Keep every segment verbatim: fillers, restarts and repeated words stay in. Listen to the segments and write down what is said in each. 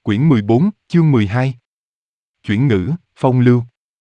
Quyển mười bốn, chương mười hai. Chuyển ngữ, phong lưu.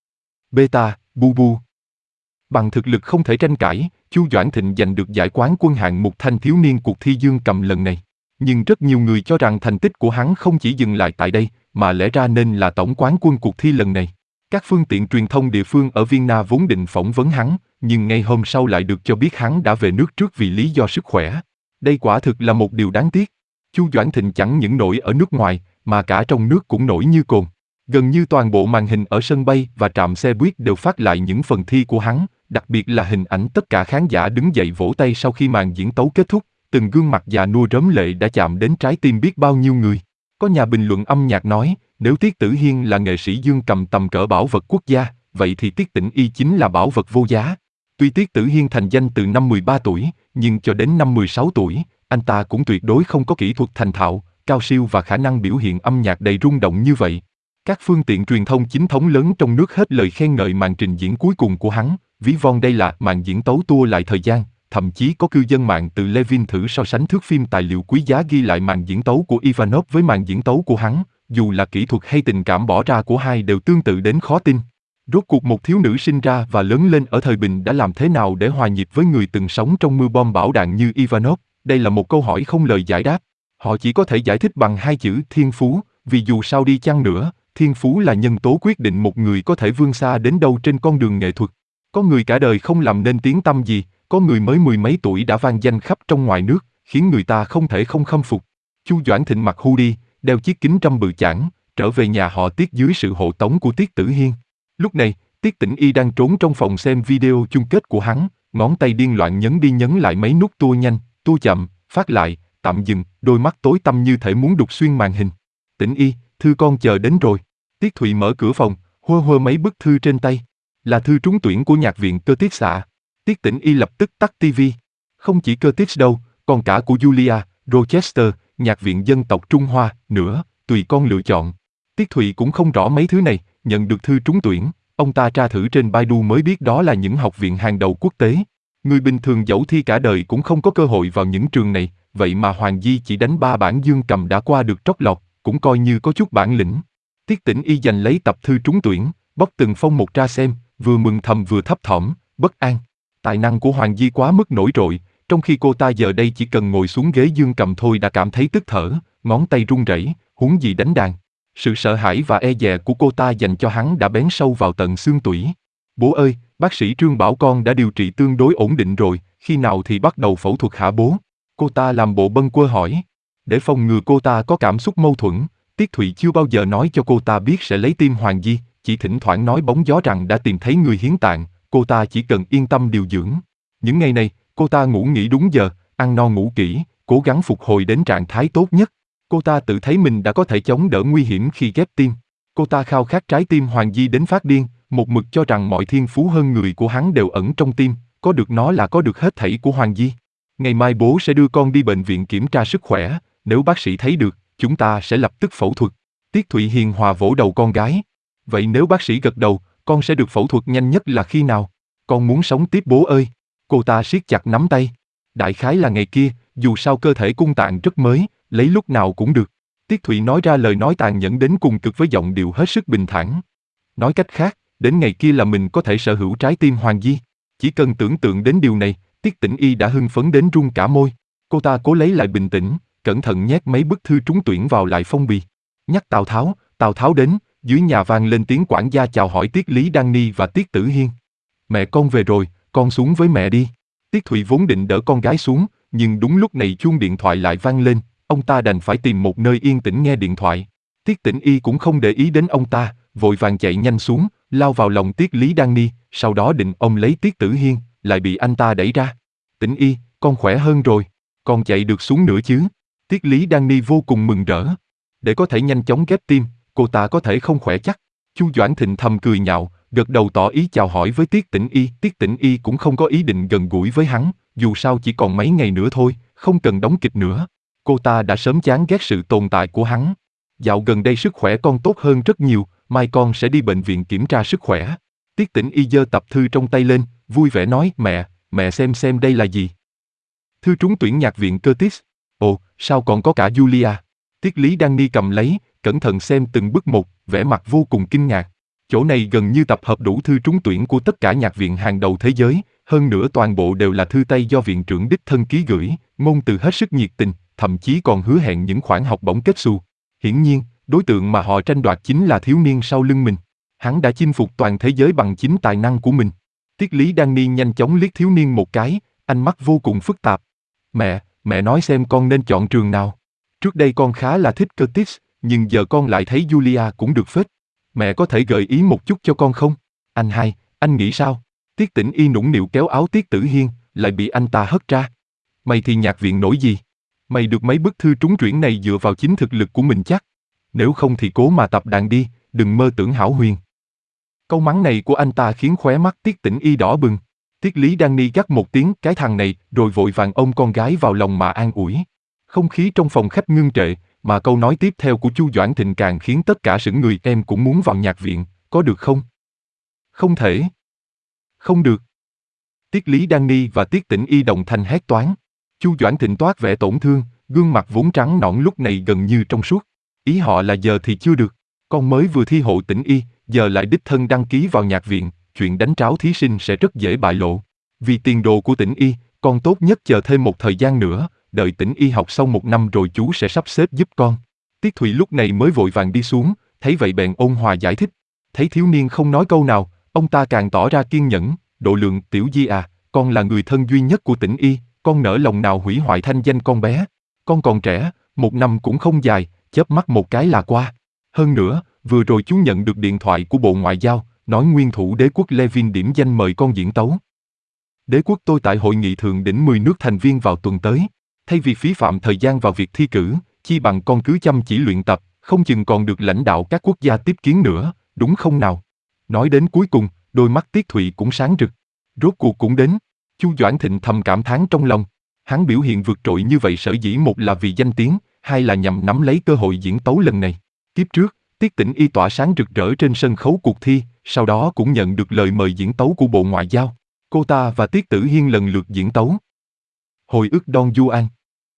Beta, bu bu. Bằng thực lực không thể tranh cãi, Chu Doãn Thịnh giành được giải quán quân hạng mục thanh thiếu niên cuộc thi dương cầm lần này. Nhưng rất nhiều người cho rằng thành tích của hắn không chỉ dừng lại tại đây, mà lẽ ra nên là tổng quán quân cuộc thi lần này. Các phương tiện truyền thông địa phương ở Vienna vốn định phỏng vấn hắn, nhưng ngay hôm sau lại được cho biết hắn đã về nước trước vì lý do sức khỏe. Đây quả thực là một điều đáng tiếc. Chu Doãn Thịnh chẳng những nổi ở nước ngoài, mà cả trong nước cũng nổi như cồn. Gần như toàn bộ màn hình ở sân bay và trạm xe buýt đều phát lại những phần thi của hắn, đặc biệt là hình ảnh tất cả khán giả đứng dậy vỗ tay sau khi màn diễn tấu kết thúc, từng gương mặt già nua rớm lệ đã chạm đến trái tim biết bao nhiêu người. Có nhà bình luận âm nhạc nói, nếu Tiết Tử Hiên là nghệ sĩ dương cầm tầm cỡ bảo vật quốc gia, vậy thì Tiết Tĩnh Y chính là bảo vật vô giá. Tuy Tiết Tử Hiên thành danh từ năm mười ba tuổi, nhưng cho đến năm mười sáu tuổi, anh ta cũng tuyệt đối không có kỹ thuật thành thạo, cao siêu và khả năng biểu hiện âm nhạc đầy rung động như vậy. Các phương tiện truyền thông chính thống lớn trong nước hết lời khen ngợi màn trình diễn cuối cùng của hắn, ví von đây là màn diễn tấu tua lại thời gian, thậm chí có cư dân mạng từ Levin thử so sánh thước phim tài liệu quý giá ghi lại màn diễn tấu của Ivanov với màn diễn tấu của hắn, dù là kỹ thuật hay tình cảm bỏ ra của hai đều tương tự đến khó tin. Rốt cuộc một thiếu nữ sinh ra và lớn lên ở thời bình đã làm thế nào để hòa nhịp với người từng sống trong mưa bom bão đạn như Ivanov? Đây là một câu hỏi không lời giải đáp. Họ chỉ có thể giải thích bằng hai chữ thiên phú, vì dù sao đi chăng nữa, thiên phú là nhân tố quyết định một người có thể vươn xa đến đâu trên con đường nghệ thuật. Có người cả đời không làm nên tiếng tăm gì, có người mới mười mấy tuổi đã vang danh khắp trong ngoài nước, khiến người ta không thể không khâm phục. Chu Doãn Thịnh mặc hoodie, đeo chiếc kính râm bự chảng, trở về nhà họ Tiết dưới sự hộ tống của Tiết Tử Hiên. Lúc này, Tiết Tĩnh Y đang trốn trong phòng xem video chung kết của hắn, ngón tay điên loạn nhấn đi nhấn lại mấy nút tua nhanh, tua chậm, phát lại, tạm dừng, đôi mắt tối tăm như thể muốn đục xuyên màn hình. Tĩnh Y, thư con chờ đến rồi. Tiết Thụy mở cửa phòng, hơ hơ mấy bức thư trên tay. Là thư trúng tuyển của nhạc viện Curtis xạ. Tiết Tĩnh Y lập tức tắt tivi. Không chỉ Curtis đâu, còn cả của Julia, Rochester, nhạc viện dân tộc Trung Hoa, nữa, tùy con lựa chọn. Tiết Thụy cũng không rõ mấy thứ này, nhận được thư trúng tuyển, ông ta tra thử trên Baidu mới biết đó là những học viện hàng đầu quốc tế. Người bình thường dẫu thi cả đời cũng không có cơ hội vào những trường này, vậy mà Hoàng Di chỉ đánh ba bản dương cầm đã qua được trót lọt, cũng coi như có chút bản lĩnh. Tiết Tĩnh Y giành lấy tập thư trúng tuyển, bóc từng phong một ra xem, vừa mừng thầm vừa thấp thỏm, bất an. Tài năng của Hoàng Di quá mức nổi trội, trong khi cô ta giờ đây chỉ cần ngồi xuống ghế dương cầm thôi đã cảm thấy tức thở, ngón tay run rẩy, huống gì đánh đàn. Sự sợ hãi và e dè của cô ta dành cho hắn đã bén sâu vào tận xương tủy. Bố ơi, bác sĩ Trương bảo con đã điều trị tương đối ổn định rồi, khi nào thì bắt đầu phẫu thuật hả bố? Cô ta làm bộ bâng quơ hỏi. Để phòng ngừa cô ta có cảm xúc mâu thuẫn, Tiết Thụy chưa bao giờ nói cho cô ta biết sẽ lấy tim Hoàng Di, chỉ thỉnh thoảng nói bóng gió rằng đã tìm thấy người hiến tạng, cô ta chỉ cần yên tâm điều dưỡng. Những ngày này, cô ta ngủ nghỉ đúng giờ, ăn no ngủ kỹ, cố gắng phục hồi đến trạng thái tốt nhất. Cô ta tự thấy mình đã có thể chống đỡ nguy hiểm khi ghép tim. Cô ta khao khát trái tim Hoàng Di đến phát điên, một mực cho rằng mọi thiên phú hơn người của hắn đều ẩn trong tim, có được nó là có được hết thảy của Hoàng Di. Ngày mai bố sẽ đưa con đi bệnh viện kiểm tra sức khỏe, nếu bác sĩ thấy được, chúng ta sẽ lập tức phẫu thuật. Tiết Thụy hiền hòa vỗ đầu con gái. Vậy nếu bác sĩ gật đầu, con sẽ được phẫu thuật nhanh nhất là khi nào? Con muốn sống tiếp bố ơi. Cô ta siết chặt nắm tay. Đại khái là ngày kia, dù sao cơ thể cung tạng rất mới, lấy lúc nào cũng được. Tiết Thụy nói ra lời nói tàn nhẫn đến cùng cực với giọng điệu hết sức bình thản. Nói cách khác, đến ngày kia là mình có thể sở hữu trái tim Hoàng Di. Chỉ cần tưởng tượng đến điều này, Tiết Tĩnh Y đã hưng phấn đến run cả môi. Cô ta cố lấy lại bình tĩnh, cẩn thận nhét mấy bức thư trúng tuyển vào lại phong bì. Nhắc Tào Tháo, Tào Tháo đến, dưới nhà vang lên tiếng quản gia chào hỏi Tiết Lý Đan Ni và Tiết Tử Hiên. Mẹ con về rồi, con xuống với mẹ đi. Tiết Thụy vốn định đỡ con gái xuống, nhưng đúng lúc này chuông điện thoại lại vang lên, ông ta đành phải tìm một nơi yên tĩnh nghe điện thoại. Tiết Tĩnh Y cũng không để ý đến ông ta, vội vàng chạy nhanh xuống, lao vào lòng Tiết Lý Đan Ni, sau đó định ôm lấy Tiết Tử Hiên, lại bị anh ta đẩy ra. Tĩnh Y, con khỏe hơn rồi, con chạy được xuống nữa chứ? Tiết Lý Đan Ni vô cùng mừng rỡ. Để có thể nhanh chóng ghép tim, cô ta có thể không khỏe chắc. Chu Doãn Thịnh thầm cười nhạo, gật đầu tỏ ý chào hỏi với Tiết Tĩnh Y. Tiết Tĩnh Y cũng không có ý định gần gũi với hắn, dù sao chỉ còn mấy ngày nữa thôi, không cần đóng kịch nữa. Cô ta đã sớm chán ghét sự tồn tại của hắn. Dạo gần đây sức khỏe con tốt hơn rất nhiều, mai con sẽ đi bệnh viện kiểm tra sức khỏe. Tiết Tĩnh Y giơ tập thư trong tay lên, vui vẻ nói, mẹ, mẹ xem xem đây là gì. Thư trúng tuyển nhạc viện Curtis. Ồ, sao còn có cả Julia? Tiết Lý Đan Ni cầm lấy, cẩn thận xem từng bức một, vẻ mặt vô cùng kinh ngạc. Chỗ này gần như tập hợp đủ thư trúng tuyển của tất cả nhạc viện hàng đầu thế giới, hơn nữa toàn bộ đều là thư tay do viện trưởng đích thân ký gửi, ngôn từ hết sức nhiệt tình, thậm chí còn hứa hẹn những khoản học bổng kết xù. Hiển nhiên, đối tượng mà họ tranh đoạt chính là thiếu niên sau lưng mình. Hắn đã chinh phục toàn thế giới bằng chính tài năng của mình. Tiết Lý Đan Ni nhanh chóng liếc thiếu niên một cái, ánh mắt vô cùng phức tạp. Mẹ, mẹ nói xem con nên chọn trường nào. Trước đây con khá là thích Curtis, nhưng giờ con lại thấy Julia cũng được phết. Mẹ có thể gợi ý một chút cho con không? Anh hai, anh nghĩ sao? Tiết Tĩnh Y nũng nịu kéo áo Tiết Tử Hiên, lại bị anh ta hất ra. Mày thì nhạc viện nổi gì? Mày được mấy bức thư trúng tuyển này dựa vào chính thực lực của mình chắc. Nếu không thì cố mà tập đàn đi, đừng mơ tưởng hão huyền. Câu mắng này của anh ta khiến khóe mắt Tiết Tĩnh Y đỏ bừng. Tiết Lý Đan Ni gắt một tiếng cái thằng này, rồi vội vàng ôm con gái vào lòng mà an ủi. Không khí trong phòng khách ngưng trệ, mà câu nói tiếp theo của Chu Doãn Thịnh càng khiến tất cả sững người. Em cũng muốn vào nhạc viện, có được không? Không thể. Không được. Tiết Lý Đan Ni và Tiết Tĩnh Y đồng thanh hét toáng. Chu Doãn Thịnh toát vẻ tổn thương, gương mặt vốn trắng nõn lúc này gần như trong suốt. Ý họ là giờ thì chưa được, con mới vừa thi hộ Tĩnh Y, giờ lại đích thân đăng ký vào nhạc viện, chuyện đánh tráo thí sinh sẽ rất dễ bại lộ. Vì tiền đồ của Tĩnh Y, con tốt nhất chờ thêm một thời gian nữa, đợi Tĩnh Y học xong một năm rồi chú sẽ sắp xếp giúp con. Tiết Thụy lúc này mới vội vàng đi xuống, thấy vậy bèn ôn hòa giải thích. Thấy thiếu niên không nói câu nào, ông ta càng tỏ ra kiên nhẫn. Độ Lượng, tiểu Di à, con là người thân duy nhất của Tĩnh Y, con nỡ lòng nào hủy hoại thanh danh con bé. Con còn trẻ, một năm cũng không dài, chớp mắt một cái là qua. Hơn nữa, vừa rồi chú nhận được điện thoại của Bộ Ngoại giao, nói nguyên thủ đế quốc Levin điểm danh mời con diễn tấu. Đế quốc tôi tại hội nghị thượng đỉnh mười nước thành viên vào tuần tới. Thay vì phí phạm thời gian vào việc thi cử, chi bằng con cứ chăm chỉ luyện tập, không chừng còn được lãnh đạo các quốc gia tiếp kiến nữa, đúng không nào? Nói đến cuối cùng, đôi mắt Tiết Thụy cũng sáng rực. Rốt cuộc cũng đến. Chu Doãn Thịnh thầm cảm thán trong lòng. Hắn biểu hiện vượt trội như vậy sở dĩ một là vì danh tiếng, hai là nhằm nắm lấy cơ hội diễn tấu lần này. Kiếp trước, Tiết Tĩnh Y tỏa sáng rực rỡ trên sân khấu cuộc thi, sau đó cũng nhận được lời mời diễn tấu của Bộ Ngoại giao. Cô ta và Tiết Tử Hiên lần lượt diễn tấu. Hồi ức Don Juan.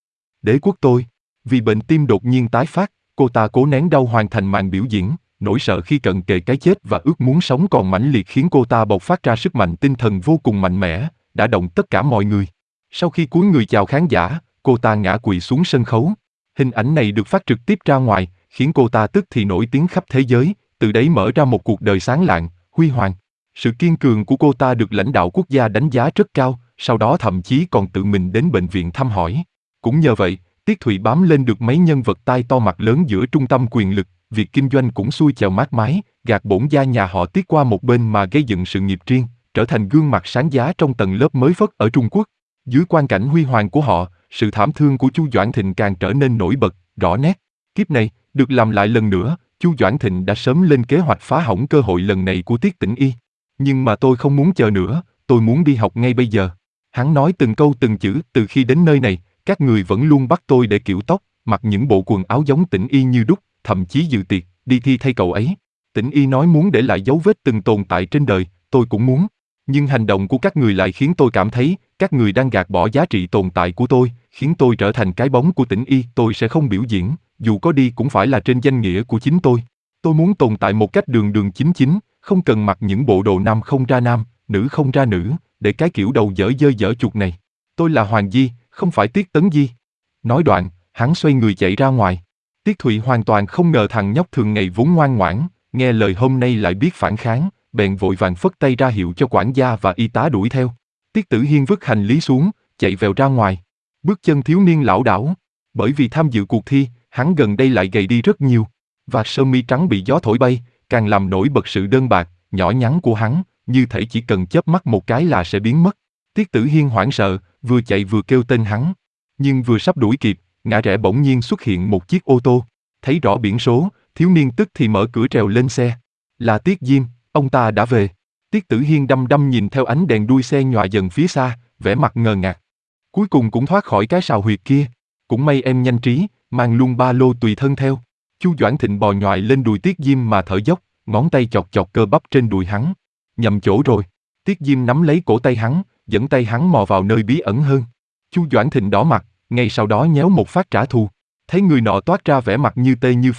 Đế quốc tôi, vì bệnh tim đột nhiên tái phát, cô ta cố nén đau hoàn thành màn biểu diễn, nỗi sợ khi cận kề cái chết và ước muốn sống còn mãnh liệt khiến cô ta bộc phát ra sức mạnh tinh thần vô cùng mạnh mẽ, đã động tất cả mọi người. Sau khi cúi người chào khán giả, cô ta ngã quỵ xuống sân khấu. Hình ảnh này được phát trực tiếp ra ngoài, khiến cô ta tức thì nổi tiếng khắp thế giới, từ đấy mở ra một cuộc đời sáng lạng, huy hoàng. Sự kiên cường của cô ta được lãnh đạo quốc gia đánh giá rất cao, sau đó thậm chí còn tự mình đến bệnh viện thăm hỏi. Cũng nhờ vậy, Tiết Thụy bám lên được mấy nhân vật tai to mặt lớn giữa trung tâm quyền lực, việc kinh doanh cũng xuôi chèo mát mái, gạt bổn gia nhà họ Tiết qua một bên mà gây dựng sự nghiệp riêng, trở thành gương mặt sáng giá trong tầng lớp mới phất ở Trung Quốc. Dưới quang cảnh huy hoàng của họ, sự thảm thương của Chu Doãn Thịnh càng trở nên nổi bật, rõ nét. Kiếp này, được làm lại lần nữa, Chu Doãn Thịnh đã sớm lên kế hoạch phá hỏng cơ hội lần này của Tiết Tĩnh Y. Nhưng mà tôi không muốn chờ nữa, tôi muốn đi học ngay bây giờ. Hắn nói từng câu từng chữ. Từ khi đến nơi này, các người vẫn luôn bắt tôi để kiểu tóc, mặc những bộ quần áo giống Tĩnh Y như đúc, thậm chí dự tiệc, đi thi thay cậu ấy. Tĩnh Y nói muốn để lại dấu vết từng tồn tại trên đời, tôi cũng muốn. Nhưng hành động của các người lại khiến tôi cảm thấy, các người đang gạt bỏ giá trị tồn tại của tôi, khiến tôi trở thành cái bóng của Tĩnh Y. Tôi sẽ không biểu diễn, dù có đi cũng phải là trên danh nghĩa của chính tôi. Tôi muốn tồn tại một cách đường đường chính chính, không cần mặc những bộ đồ nam không ra nam, nữ không ra nữ, để cái kiểu đầu dở dơ dở chuột này. Tôi là Hoàng Di, không phải Tiết Tấn Di. Nói đoạn, hắn xoay người chạy ra ngoài. Tiết Thụy hoàn toàn không ngờ thằng nhóc thường ngày vốn ngoan ngoãn, nghe lời hôm nay lại biết phản kháng, bèn vội vàng phất tay ra hiệu cho quản gia và y tá đuổi theo. Tiết Tử Hiên vứt hành lý xuống, chạy vèo ra ngoài. Bước chân thiếu niên lảo đảo. Bởi vì tham dự cuộc thi, hắn gần đây lại gầy đi rất nhiều. Và sơ mi trắng bị gió thổi bay, càng làm nổi bật sự đơn bạc, nhỏ nhắn của hắn, như thể chỉ cần chớp mắt một cái là sẽ biến mất. Tiết Tử Hiên hoảng sợ, vừa chạy vừa kêu tên hắn. Nhưng vừa sắp đuổi kịp, ngã rẽ bỗng nhiên xuất hiện một chiếc ô tô. Thấy rõ biển số, thiếu niên tức thì mở cửa trèo lên xe. Là Tiết Diêm, ông ta đã về. Tiết Tử Hiên đăm đăm nhìn theo ánh đèn đuôi xe nhòa dần phía xa, vẻ mặt ngờ ngác. Cuối cùng cũng thoát khỏi cái sào huyệt kia. Cũng may em nhanh trí, mang luôn ba lô tùy thân theo. Chu Doãn Thịnh bò nhoài lên đùi Tiết Diêm mà thở dốc, ngón tay chọc chọc cơ bắp trên đùi hắn. Nhầm chỗ rồi. Tiết Diêm nắm lấy cổ tay hắn, dẫn tay hắn mò vào nơi bí ẩn hơn. Chu Doãn Thịnh đỏ mặt, ngay sau đó nhéo một phát trả thù. Thấy người nọ toát ra vẻ mặt như tê như phê,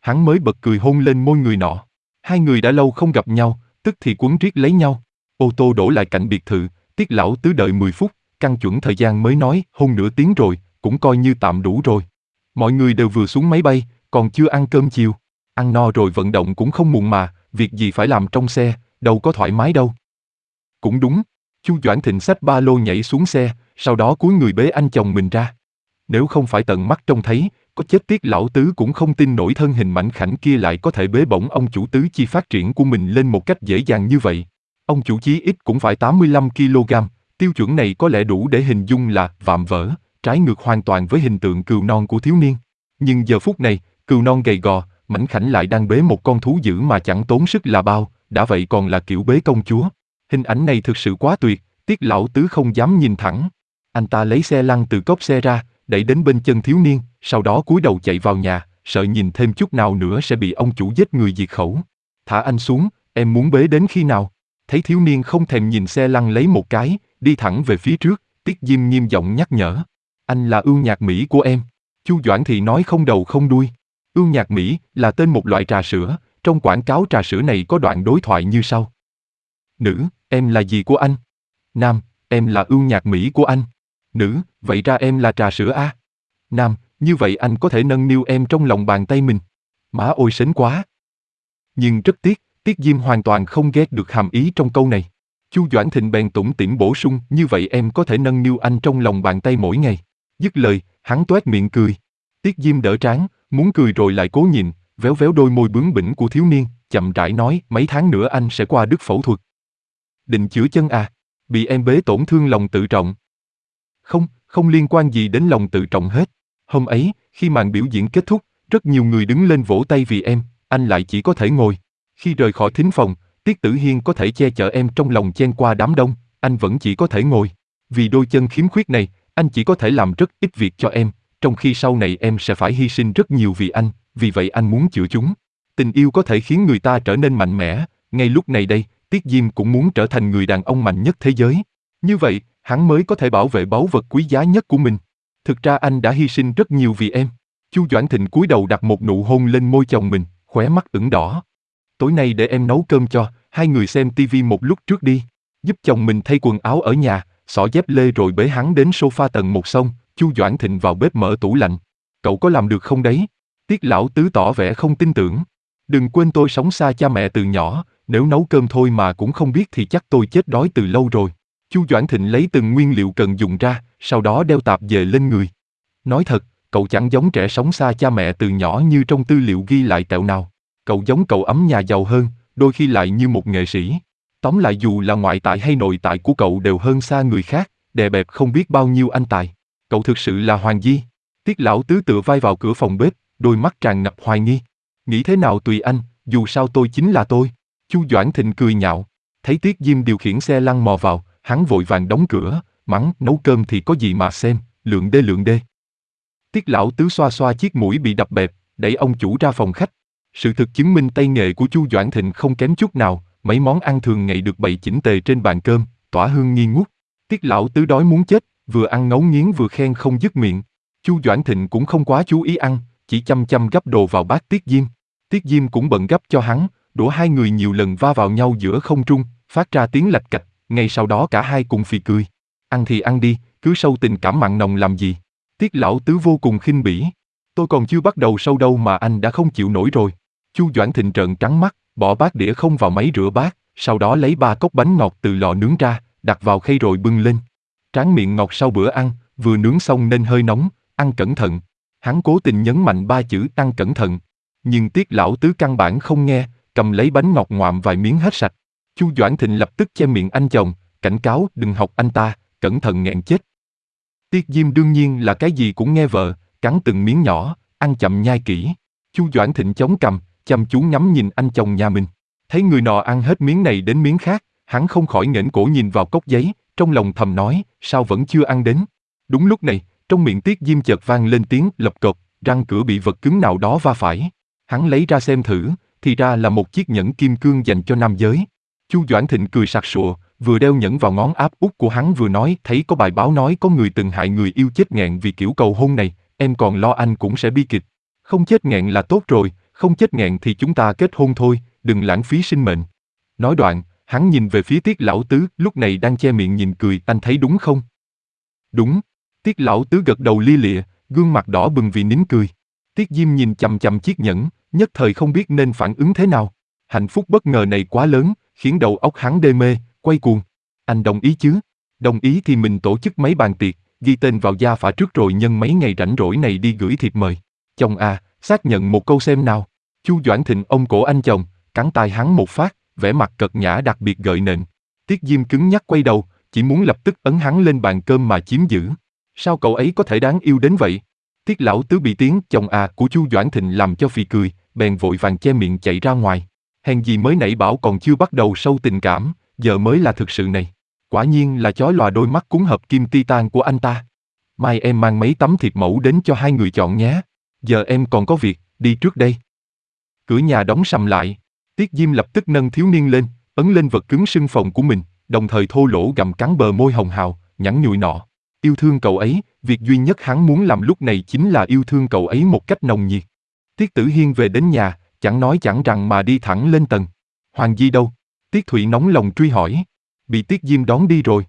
Hắn mới bật cười hôn lên môi người nọ. Hai người đã lâu không gặp nhau, tức thì quấn riết lấy nhau. Ô tô đổ lại cạnh biệt thự, Tiết lão tứ đợi mười phút, căn chuẩn thời gian mới nói hôn nửa tiếng rồi, cũng coi như tạm đủ rồi. Mọi người đều vừa xuống máy bay, còn chưa ăn cơm chiều. Ăn no rồi vận động cũng không muộn mà, việc gì phải làm trong xe, đâu có thoải mái đâu. Cũng đúng, Chu Doãn Thịnh xách ba lô nhảy xuống xe, sau đó cúi người bế anh chồng mình ra. Nếu không phải tận mắt trông thấy, có chết Tiết lão tứ cũng không tin nổi thân hình mảnh khảnh kia lại có thể bế bổng ông chủ tứ chi phát triển của mình lên một cách dễ dàng như vậy. Ông chủ chí ít cũng phải tám mươi lăm ki lô gam, tiêu chuẩn này có lẽ đủ để hình dung là vạm vỡ, trái ngược hoàn toàn với hình tượng cừu non của thiếu niên. Nhưng giờ phút này, cừu non gầy gò, mảnh khảnh lại đang bế một con thú dữ mà chẳng tốn sức là bao, đã vậy còn là kiểu bế công chúa. Hình ảnh này thực sự quá tuyệt, Tiết lão tứ không dám nhìn thẳng. Anh ta lấy xe lăn từ cốp xe ra, đẩy đến bên chân thiếu niên, sau đó cúi đầu chạy vào nhà, sợ nhìn thêm chút nào nữa sẽ bị ông chủ giết người diệt khẩu. Thả anh xuống, em muốn bế đến khi nào? Thấy thiếu niên không thèm nhìn xe lăn lấy một cái, đi thẳng về phía trước, Tiết Diêm nghiêm giọng nhắc nhở. Anh là ưu nhạc Mỹ của em. Chu Doãn thì nói không đầu không đuôi. Ưu nhạc Mỹ là tên một loại trà sữa, trong quảng cáo trà sữa này có đoạn đối thoại như sau. Nữ, em là gì của anh? Nam, em là ưu nhạc Mỹ của anh. Nữ, vậy ra em là trà sữa à? Nam, như vậy anh có thể nâng niu em trong lòng bàn tay mình. Má ôi sến quá. Nhưng rất tiếc, Tiết Diêm hoàn toàn không ghét được hàm ý trong câu này. Chu Doãn Thịnh bèn tủm tỉm bổ sung, như vậy em có thể nâng niu anh trong lòng bàn tay mỗi ngày. Dứt lời, hắn toét miệng cười. Tiết Diêm đỡ trán, muốn cười rồi lại cố nhìn, véo véo đôi môi bướng bỉnh của thiếu niên, chậm rãi nói, mấy tháng nữa anh sẽ qua Đức phẫu thuật. Định chữa chân à? Bị em bế tổn thương lòng tự trọng. Không, không liên quan gì đến lòng tự trọng hết. Hôm ấy, khi màn biểu diễn kết thúc, rất nhiều người đứng lên vỗ tay vì em, anh lại chỉ có thể ngồi. Khi rời khỏi thính phòng, Tiết Tử Hiên có thể che chở em trong lòng chen qua đám đông, anh vẫn chỉ có thể ngồi. Vì đôi chân khiếm khuyết này, anh chỉ có thể làm rất ít việc cho em, trong khi sau này em sẽ phải hy sinh rất nhiều vì anh, vì vậy anh muốn chữa chúng. Tình yêu có thể khiến người ta trở nên mạnh mẽ, ngay lúc này đây, Tiết Diêm cũng muốn trở thành người đàn ông mạnh nhất thế giới. Như vậy, hắn mới có thể bảo vệ báu vật quý giá nhất của mình. Thực ra anh đã hy sinh rất nhiều vì em. Chu Doãn Thịnh cúi đầu đặt một nụ hôn lên môi chồng mình, khóe mắt ửng đỏ. Tối nay để em nấu cơm cho, hai người xem tivi một lúc trước đi. Giúp chồng mình thay quần áo ở nhà, xỏ dép lê rồi bế hắn đến sofa tầng một xong, Chu Doãn Thịnh vào bếp mở tủ lạnh. Cậu có làm được không đấy? Tiết lão tứ tỏ vẻ không tin tưởng. Đừng quên tôi sống xa cha mẹ từ nhỏ, nếu nấu cơm thôi mà cũng không biết thì chắc tôi chết đói từ lâu rồi. Chu Doãn Thịnh lấy từng nguyên liệu cần dùng ra, sau đó đeo tạp dề lên người. Nói thật, cậu chẳng giống trẻ sống xa cha mẹ từ nhỏ như trong tư liệu ghi lại tẹo nào. Cậu giống cậu ấm nhà giàu hơn, đôi khi lại như một nghệ sĩ. Tóm lại dù là ngoại tại hay nội tại của cậu đều hơn xa người khác, đè bẹp không biết bao nhiêu anh tài. Cậu thực sự là Hoàng Di. Tiết lão tứ tựa vai vào cửa phòng bếp, đôi mắt tràn ngập hoài nghi. Nghĩ thế nào tùy anh, dù sao tôi chính là tôi. Chu Doãn Thịnh cười nhạo. Thấy Tiết Diêm điều khiển xe lăn mò vào, hắn vội vàng đóng cửa, mắng nấu cơm thì có gì mà xem, lượng đê lượng đê. Tiết lão tứ xoa xoa chiếc mũi bị đập bẹp, đẩy ông chủ ra phòng khách. Sự thực chứng minh tay nghề của Chu Doãn Thịnh không kém chút nào, mấy món ăn thường ngày được bày chỉnh tề trên bàn cơm, tỏa hương nghi ngút. Tiết lão tứ đói muốn chết, vừa ăn ngấu nghiến vừa khen không dứt miệng. Chu Doãn Thịnh cũng không quá chú ý ăn, chỉ chăm chăm gắp đồ vào bát Tiết Diêm. Tiết Diêm cũng bận gắp cho hắn, đũa hai người nhiều lần va vào nhau giữa không trung, phát ra tiếng lạch cạch, ngay sau đó cả hai cùng phì cười. Ăn thì ăn đi, cứ sâu tình cảm mặn nồng làm gì? Tiết lão tứ vô cùng khinh bỉ. Tôi còn chưa bắt đầu sâu đâu mà anh đã không chịu nổi rồi. Chu Doãn Thịnh trợn trắng mắt, bỏ bát đĩa không vào máy rửa bát, sau đó lấy ba cốc bánh ngọt từ lò nướng ra, đặt vào khay rồi bưng lên. Tráng miệng ngọt sau bữa ăn, vừa nướng xong nên hơi nóng, ăn cẩn thận. Hắn cố tình nhấn mạnh ba chữ ăn cẩn thận. Nhưng Tiết lão tứ căn bản không nghe, cầm lấy bánh ngọt ngoạm vài miếng hết sạch. Chu Doãn Thịnh lập tức che miệng anh chồng, cảnh cáo đừng học anh ta, cẩn thận nghẹn chết. Tiết Diêm đương nhiên là cái gì cũng nghe vợ, cắn từng miếng nhỏ, ăn chậm nhai kỹ. Chu Doãn Thịnh chống cằm, chăm chú ngắm nhìn anh chồng nhà mình. Thấy người nọ ăn hết miếng này đến miếng khác, hắn không khỏi nghển cổ nhìn vào cốc giấy, trong lòng thầm nói, sao vẫn chưa ăn đến. Đúng lúc này, trong miệng Tiết Diêm chợt vang lên tiếng lộc cộc, răng cửa bị vật cứng nào đó va phải. Hắn lấy ra xem thử, thì ra là một chiếc nhẫn kim cương dành cho nam giới. Chu Doãn Thịnh cười sặc sụa, vừa đeo nhẫn vào ngón áp út của hắn vừa nói, thấy có bài báo nói có người từng hại người yêu chết nghẹn vì kiểu cầu hôn này, em còn lo anh cũng sẽ bi kịch. Không chết nghẹn là tốt rồi, không chết nghẹn thì chúng ta kết hôn thôi, đừng lãng phí sinh mệnh. Nói đoạn, hắn nhìn về phía Tiết lão tứ, lúc này đang che miệng nhìn cười, anh thấy đúng không? Đúng. Tiết lão tứ gật đầu lia lịa, gương mặt đỏ bừng vì nín cười. Tiết Diêm nhìn chằm chằm chiếc nhẫn, nhất thời không biết nên phản ứng thế nào. Hạnh phúc bất ngờ này quá lớn, khiến đầu óc hắn đê mê, quay cuồng. Anh đồng ý chứ? Đồng ý thì mình tổ chức mấy bàn tiệc, ghi tên vào gia phả trước rồi nhân mấy ngày rảnh rỗi này đi gửi thiệp mời. Chồng à, xác nhận một câu xem nào. Chu Doãn Thịnh ôm cổ anh chồng, cắn tai hắn một phát, vẻ mặt cợt nhã đặc biệt gợi nện. Tiết Diêm cứng nhắc quay đầu, chỉ muốn lập tức ấn hắn lên bàn cơm mà chiếm giữ. Sao cậu ấy có thể đáng yêu đến vậy? Tiết lão tứ bị tiếng chồng à của Chu Doãn Thịnh làm cho phì cười, bèn vội vàng che miệng chạy ra ngoài. Hèn gì mới nãy bảo còn chưa bắt đầu sâu tình cảm, giờ mới là thực sự này. Quả nhiên là chói lòa đôi mắt cuốn hợp kim titan của anh ta. Mai em mang mấy tấm thiệp mẫu đến cho hai người chọn nhé. Giờ em còn có việc, đi trước đây. Cửa nhà đóng sầm lại. Tiết Diêm lập tức nâng thiếu niên lên, ấn lên vật cứng sưng phồng của mình, đồng thời thô lỗ gặm cắn bờ môi hồng hào, nhẵn nhụi nọ. Yêu thương cậu ấy, việc duy nhất hắn muốn làm lúc này chính là yêu thương cậu ấy một cách nồng nhiệt. Tiết Tử Hiên về đến nhà, chẳng nói chẳng rằng mà đi thẳng lên tầng. Hoàng Di đâu? Tiết Thụy nóng lòng truy hỏi. Bị Tiết Diêm đón đi rồi.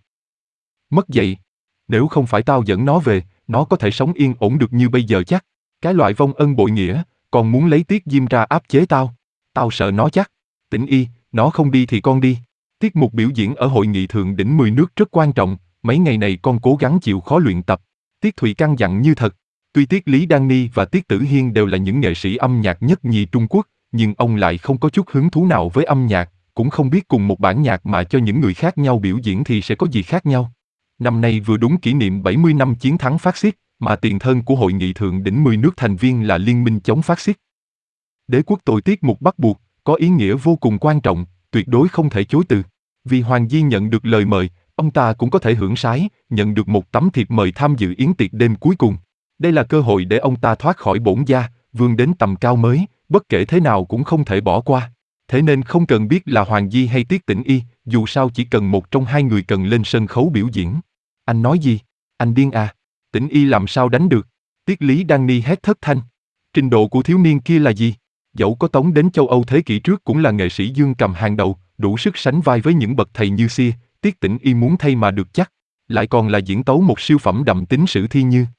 Mất dậy. Nếu không phải tao dẫn nó về, nó có thể sống yên ổn được như bây giờ chắc. Cái loại vong ân bội nghĩa, còn muốn lấy Tiết Diêm ra áp chế tao. Tao sợ nó chắc. Tĩnh y, nó không đi thì con đi. Tiết mục biểu diễn ở hội nghị thượng đỉnh mười nước rất quan trọng, mấy ngày này con cố gắng chịu khó luyện tập. Tiết Thụy căn dặn như thật. Tuy Tiết Lý Đan Ni và Tiết Tử Hiên đều là những nghệ sĩ âm nhạc nhất nhì Trung Quốc, nhưng ông lại không có chút hứng thú nào với âm nhạc, cũng không biết cùng một bản nhạc mà cho những người khác nhau biểu diễn thì sẽ có gì khác nhau. Năm nay vừa đúng kỷ niệm bảy mươi năm chiến thắng Phát xít, mà tiền thân của hội nghị thượng đỉnh mười nước thành viên là Liên minh chống Phát xít. Đế quốc tội tiết mục bắt buộc, có ý nghĩa vô cùng quan trọng, tuyệt đối không thể chối từ. Vì Hoàng Di nhận được lời mời, ông ta cũng có thể hưởng sái, nhận được một tấm thiệp mời tham dự yến tiệc đêm cuối cùng. Đây là cơ hội để ông ta thoát khỏi bổn gia, vươn đến tầm cao mới, bất kể thế nào cũng không thể bỏ qua. Thế nên không cần biết là Hoàng Di hay Tiết Tĩnh Y, dù sao chỉ cần một trong hai người cần lên sân khấu biểu diễn. Anh nói gì? Anh điên à? Tĩnh Y làm sao đánh được? Tiết Lý Đan Ni hét thất thanh. Trình độ của thiếu niên kia là gì? Dẫu có tống đến châu Âu thế kỷ trước cũng là nghệ sĩ dương cầm hàng đầu, đủ sức sánh vai với những bậc thầy như xưa. Tiết Tĩnh Y muốn thay mà được chắc, lại còn là diễn tấu một siêu phẩm đậm tính sử thi như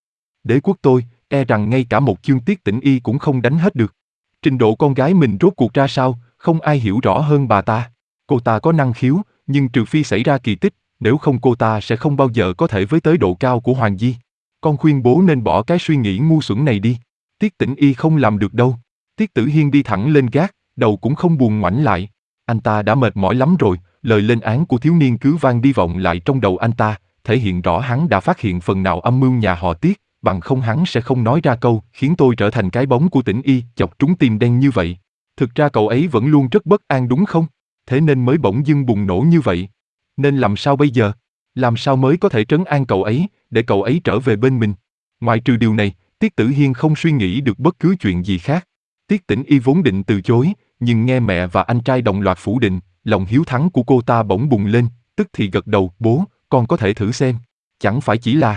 Đế quốc tôi, e rằng ngay cả một chương Tiết Tĩnh Y cũng không đánh hết được. Trình độ con gái mình rốt cuộc ra sao, không ai hiểu rõ hơn bà ta. Cô ta có năng khiếu, nhưng trừ phi xảy ra kỳ tích, nếu không cô ta sẽ không bao giờ có thể với tới độ cao của Hoàng Di. Con khuyên bố nên bỏ cái suy nghĩ ngu xuẩn này đi. Tiết Tĩnh Y không làm được đâu. Tiết Tử Hiên đi thẳng lên gác, đầu cũng không buồn ngoảnh lại. Anh ta đã mệt mỏi lắm rồi, lời lên án của thiếu niên cứ vang đi vọng lại trong đầu anh ta, thể hiện rõ hắn đã phát hiện phần nào âm mưu nhà họ Tiết, bằng không hắn sẽ không nói ra câu khiến tôi trở thành cái bóng của Tĩnh Y, chọc trúng tim đen như vậy. Thực ra cậu ấy vẫn luôn rất bất an đúng không? Thế nên mới bỗng dưng bùng nổ như vậy. Nên làm sao bây giờ? Làm sao mới có thể trấn an cậu ấy, để cậu ấy trở về bên mình? Ngoại trừ điều này, Tiết Tử Hiên không suy nghĩ được bất cứ chuyện gì khác. Tiết Tĩnh Y vốn định từ chối, nhưng nghe mẹ và anh trai đồng loạt phủ định, lòng hiếu thắng của cô ta bỗng bùng lên, tức thì gật đầu, bố, con có thể thử xem. Chẳng phải chỉ là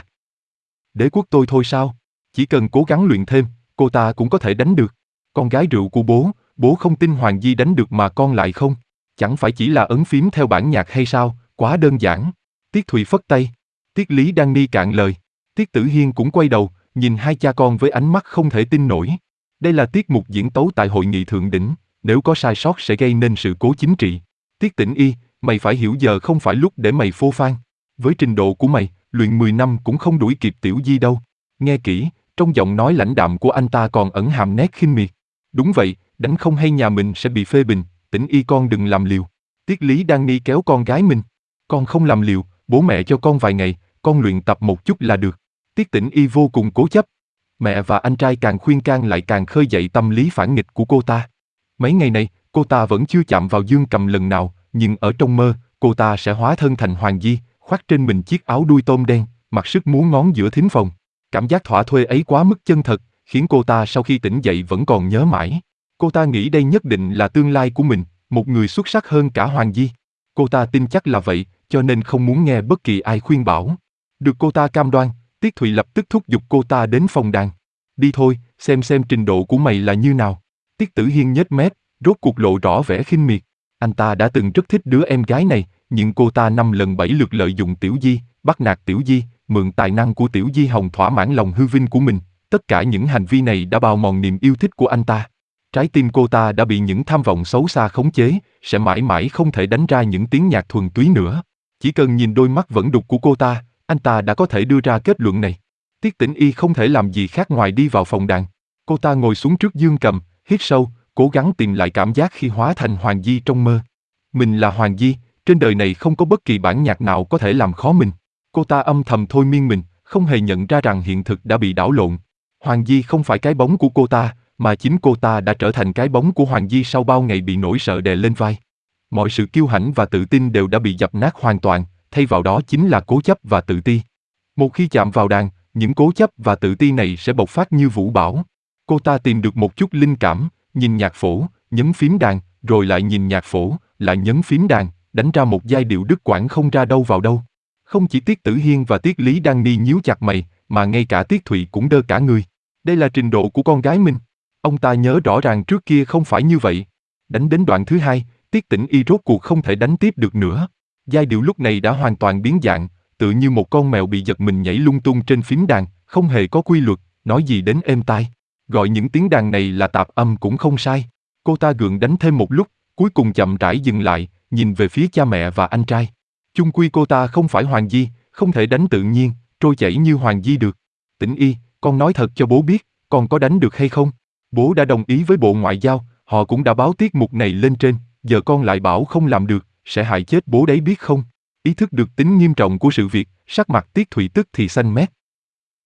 đế quốc tôi thôi sao? Chỉ cần cố gắng luyện thêm, cô ta cũng có thể đánh được. Con gái rượu của bố, bố không tin Hoàng Di đánh được mà con lại không? Chẳng phải chỉ là ấn phím theo bản nhạc hay sao? Quá đơn giản. Tiết Thụy phất tay. Tiết Lý Đan Ni cạn lời. Tiết Tử Hiên cũng quay đầu, nhìn hai cha con với ánh mắt không thể tin nổi. Đây là tiết mục diễn tấu tại hội nghị thượng đỉnh, nếu có sai sót sẽ gây nên sự cố chính trị. Tiết Tĩnh Y, mày phải hiểu giờ không phải lúc để mày phô phan. Với trình độ của mày, luyện mười năm cũng không đuổi kịp Tiểu Di đâu. Nghe kỹ, trong giọng nói lãnh đạm của anh ta còn ẩn hàm nét khinh miệt. Đúng vậy, đánh không hay nhà mình sẽ bị phê bình, Tĩnh Y con đừng làm liều. Tiết Lý Đan Ni kéo con gái mình. Con không làm liều, bố mẹ cho con vài ngày, con luyện tập một chút là được. Tiết Tĩnh Y vô cùng cố chấp. Mẹ và anh trai càng khuyên can lại càng khơi dậy tâm lý phản nghịch của cô ta. Mấy ngày này, cô ta vẫn chưa chạm vào dương cầm lần nào, nhưng ở trong mơ, cô ta sẽ hóa thân thành Hoàng Di, khoác trên mình chiếc áo đuôi tôm đen, mặc sức múa ngón giữa thính phòng. Cảm giác thỏa thuê ấy quá mức chân thật, khiến cô ta sau khi tỉnh dậy vẫn còn nhớ mãi. Cô ta nghĩ đây nhất định là tương lai của mình, một người xuất sắc hơn cả Hoàng Di. Cô ta tin chắc là vậy, cho nên không muốn nghe bất kỳ ai khuyên bảo. Được cô ta cam đoan, Tiết Thụy lập tức thúc giục cô ta đến phòng đàn. Đi thôi, xem xem trình độ của mày là như nào. Tiết Tử Hiên nhếch mép, rốt cuộc lộ rõ vẻ khinh miệt. Anh ta đã từng rất thích đứa em gái này, nhưng cô ta năm lần bảy lượt lợi dụng Tiểu Di, bắt nạt Tiểu Di, mượn tài năng của Tiểu Di Hồng thỏa mãn lòng hư vinh của mình. Tất cả những hành vi này đã bào mòn niềm yêu thích của anh ta. Trái tim cô ta đã bị những tham vọng xấu xa khống chế, sẽ mãi mãi không thể đánh ra những tiếng nhạc thuần túy nữa. Chỉ cần nhìn đôi mắt vẫn đục của cô ta, anh ta đã có thể đưa ra kết luận này. Tiết Tĩnh Y không thể làm gì khác ngoài đi vào phòng đàn. Cô ta ngồi xuống trước dương cầm, hít sâu, cố gắng tìm lại cảm giác khi hóa thành Hoàng Di trong mơ. Mình là Hoàng Di, trên đời này không có bất kỳ bản nhạc nào có thể làm khó mình. Cô ta âm thầm thôi miên mình, không hề nhận ra rằng hiện thực đã bị đảo lộn. Hoàng Di không phải cái bóng của cô ta, mà chính cô ta đã trở thành cái bóng của Hoàng Di sau bao ngày bị nỗi sợ đè lên vai. Mọi sự kiêu hãnh và tự tin đều đã bị dập nát hoàn toàn, thay vào đó chính là cố chấp và tự ti. Một khi chạm vào đàn, những cố chấp và tự ti này sẽ bộc phát như vũ bão. Cô ta tìm được một chút linh cảm, nhìn nhạc phổ, nhấn phím đàn, rồi lại nhìn nhạc phổ, lại nhấn phím đàn, đánh ra một giai điệu đứt quãng không ra đâu vào đâu. Không chỉ Tiết Tử Hiên và Tiết Lý Đan Ni nhíu chặt mày, mà ngay cả Tiết Thụy cũng đơ cả người. Đây là trình độ của con gái mình. Ông ta nhớ rõ ràng trước kia không phải như vậy. Đánh đến đoạn thứ hai, Tiết Tĩnh Y rốt cuộc không thể đánh tiếp được nữa. Giai điệu lúc này đã hoàn toàn biến dạng, tựa như một con mèo bị giật mình nhảy lung tung trên phím đàn, không hề có quy luật, nói gì đến êm tai. Gọi những tiếng đàn này là tạp âm cũng không sai. Cô ta gượng đánh thêm một lúc, cuối cùng chậm rãi dừng lại, nhìn về phía cha mẹ và anh trai. Chung quy cô ta không phải Hoàng Di, không thể đánh tự nhiên, trôi chảy như Hoàng Di được. Tĩnh Y, con nói thật cho bố biết, con có đánh được hay không? Bố đã đồng ý với Bộ Ngoại giao, họ cũng đã báo tiết mục này lên trên, giờ con lại bảo không làm được, sẽ hại chết bố đấy biết không? Ý thức được tính nghiêm trọng của sự việc, sắc mặt Tiết Thụy tức thì xanh mét.